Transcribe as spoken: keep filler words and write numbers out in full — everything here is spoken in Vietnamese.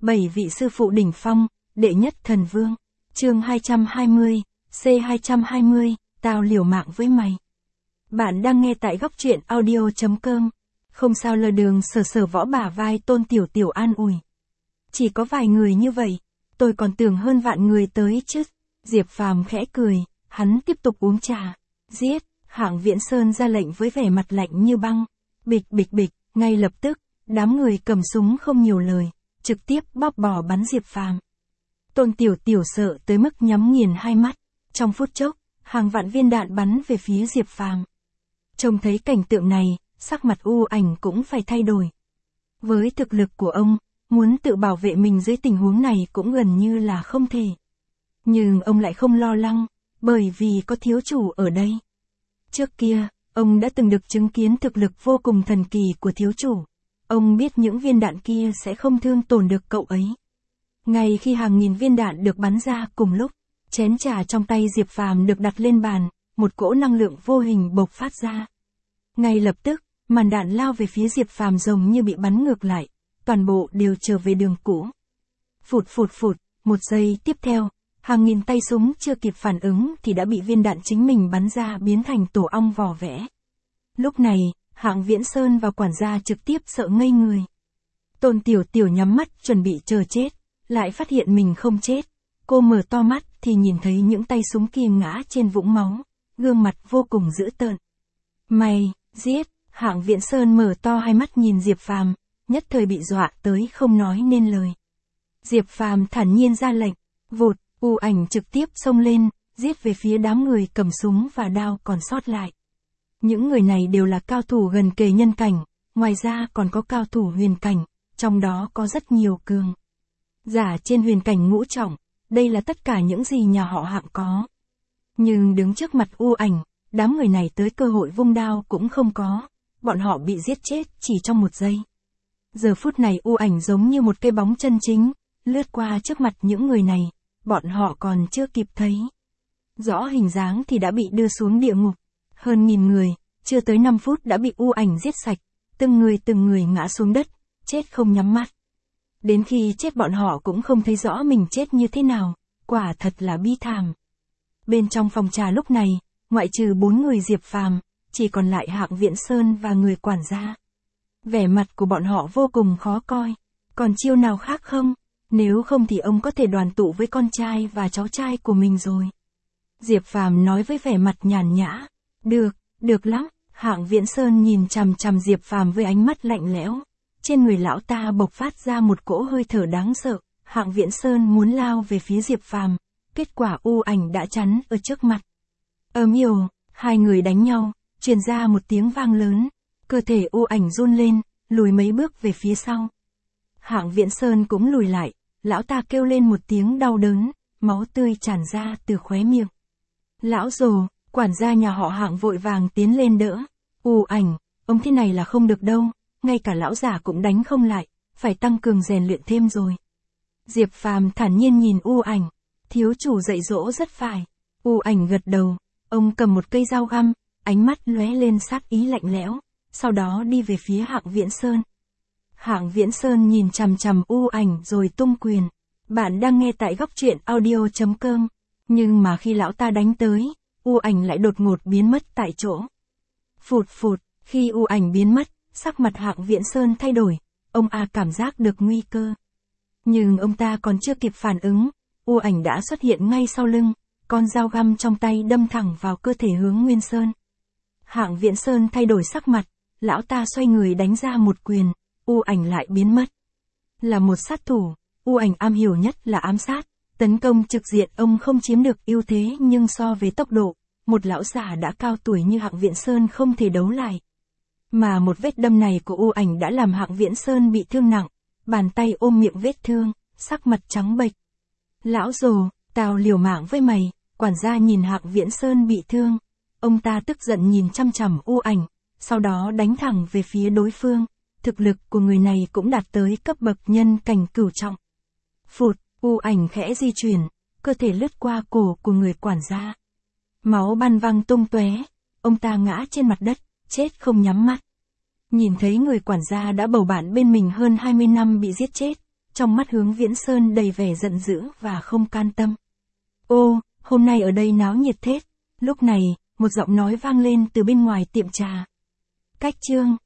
Bảy vị sư phụ đỉnh phong, đệ nhất thần vương. Chương hai trăm hai mươi, C hai trăm hai mươi, tao liều mạng với mày. Bạn đang nghe tại góc truyện audio chấm com. Không sao lờ đường sờ sờ võ bả vai Tôn Tiểu Tiểu an ủi. Chỉ có vài người như vậy, tôi còn tưởng hơn vạn người tới chứ. Diệp Phàm khẽ cười, hắn tiếp tục uống trà. Giết, Hạng Viễn Sơn ra lệnh với vẻ mặt lạnh như băng. Bịch bịch bịch, ngay lập tức, đám người cầm súng không nhiều lời, trực tiếp bóp bò bắn Diệp Phàm. Tôn Tiểu Tiểu sợ tới mức nhắm nghiền hai mắt, trong phút chốc, hàng vạn viên đạn bắn về phía Diệp Phàm. Trông thấy cảnh tượng này, sắc mặt U Ảnh cũng phải thay đổi. Với thực lực của ông, muốn tự bảo vệ mình dưới tình huống này cũng gần như là không thể. Nhưng ông lại không lo lắng, bởi vì có thiếu chủ ở đây. Trước kia, ông đã từng được chứng kiến thực lực vô cùng thần kỳ của thiếu chủ. Ông biết những viên đạn kia sẽ không thương tổn được cậu ấy. Ngay khi hàng nghìn viên đạn được bắn ra cùng lúc, chén trà trong tay Diệp Phàm được đặt lên bàn, một cỗ năng lượng vô hình bộc phát ra. Ngay lập tức, màn đạn lao về phía Diệp Phàm giống như bị bắn ngược lại, toàn bộ đều trở về đường cũ. Phụt phụt phụt, một giây tiếp theo, hàng nghìn tay súng chưa kịp phản ứng thì đã bị viên đạn chính mình bắn ra biến thành tổ ong vỏ vẽ. Lúc này, Hạng Viễn Sơn và quản gia trực tiếp sợ ngây người. Tôn Tiểu Tiểu nhắm mắt chuẩn bị chờ chết, lại phát hiện mình không chết. Cô mở to mắt thì nhìn thấy những tay súng kia ngã trên vũng máu, gương mặt vô cùng dữ tợn. Mày, giết, Hạng Viễn Sơn mở to hai mắt nhìn Diệp Phàm, nhất thời bị dọa tới không nói nên lời. Diệp Phàm thản nhiên ra lệnh, vụt, U Ảnh trực tiếp xông lên, giết về phía đám người cầm súng và đao còn sót lại. Những người này đều là cao thủ gần kề nhân cảnh, ngoài ra còn có cao thủ huyền cảnh, trong đó có rất nhiều cường giả trên huyền cảnh ngũ trọng, đây là tất cả những gì nhà họ Hạng có. Nhưng đứng trước mặt U Ảnh, đám người này tới cơ hội vung đao cũng không có, bọn họ bị giết chết chỉ trong một giây. Giờ phút này U Ảnh giống như một cây bóng chân chính, lướt qua trước mặt những người này, bọn họ còn chưa kịp thấy rõ hình dáng thì đã bị đưa xuống địa ngục. Hơn nghìn người, chưa tới năm phút đã bị U Ảnh giết sạch, từng người từng người ngã xuống đất, chết không nhắm mắt. Đến khi chết bọn họ cũng không thấy rõ mình chết như thế nào, quả thật là bi thảm. Bên trong phòng trà lúc này, ngoại trừ bốn người Diệp Phàm, chỉ còn lại Hạng Viễn Sơn và người quản gia. Vẻ mặt của bọn họ vô cùng khó coi, còn chiêu nào khác không? Nếu không thì ông có thể đoàn tụ với con trai và cháu trai của mình rồi. Diệp Phàm nói với vẻ mặt nhàn nhã. Được, được lắm. Hạng Viễn Sơn nhìn chằm chằm Diệp Phàm với ánh mắt lạnh lẽo. Trên người lão ta bộc phát ra một cỗ hơi thở đáng sợ. Hạng Viễn Sơn muốn lao về phía Diệp Phàm, kết quả U Ảnh đã chắn ở trước mặt. Ầm ầm, hai người đánh nhau, truyền ra một tiếng vang lớn. Cơ thể U Ảnh run lên, lùi mấy bước về phía sau. Hạng Viễn Sơn cũng lùi lại, lão ta kêu lên một tiếng đau đớn, máu tươi tràn ra từ khóe miệng. Lão Rồ, quản gia nhà họ Hạng vội vàng tiến lên đỡ. U Ảnh, ông thế này là không được đâu, ngay cả lão già cũng đánh không lại, phải tăng cường rèn luyện thêm rồi. Diệp Phàm thản nhiên nhìn U Ảnh, thiếu chủ dạy dỗ rất phải. U Ảnh gật đầu, ông cầm một cây dao găm, ánh mắt lóe lên sát ý lạnh lẽo, sau đó đi về phía Hạng Viễn Sơn. Hạng Viễn Sơn nhìn chằm chằm U Ảnh rồi tung quyền. Bạn đang nghe tại góc truyện audio chấm com. Nhưng mà khi lão ta đánh tới, U Ảnh lại đột ngột biến mất tại chỗ. Phụt phụt, khi U Ảnh biến mất, sắc mặt Hạng Viễn Sơn thay đổi, ông a cảm giác được nguy cơ. Nhưng ông ta còn chưa kịp phản ứng, U Ảnh đã xuất hiện ngay sau lưng, con dao găm trong tay đâm thẳng vào cơ thể Hướng Nguyên Sơn. Hạng Viễn Sơn thay đổi sắc mặt, lão ta xoay người đánh ra một quyền, U Ảnh lại biến mất. Là một sát thủ, U Ảnh am hiểu nhất là ám sát, tấn công trực diện ông không chiếm được ưu thế, nhưng so với tốc độ, một lão già đã cao tuổi như Hạng Viễn Sơn không thể đấu lại. Mà một vết đâm này của U Ảnh đã làm Hạng Viễn Sơn bị thương nặng, bàn tay ôm miệng vết thương, sắc mặt trắng bệch. Lão Rồ, tao liều mạng với mày. Quản gia nhìn Hạng Viễn Sơn bị thương, ông ta tức giận nhìn chăm chằm U Ảnh, sau đó đánh thẳng về phía đối phương. Thực lực của người này cũng đạt tới cấp bậc nhân cảnh cửu trọng. Phụt, U Ảnh khẽ di chuyển, cơ thể lướt qua cổ của người quản gia. Máu bắn văng tung tóe, ông ta ngã trên mặt đất, chết không nhắm mắt. Nhìn thấy người quản gia đã bầu bạn bên mình hơn hai mươi năm bị giết chết, trong mắt Hướng Viễn Sơn đầy vẻ giận dữ và không can tâm. Ô, hôm nay ở đây náo nhiệt thế. Lúc này, một giọng nói vang lên từ bên ngoài tiệm trà. Cách chương,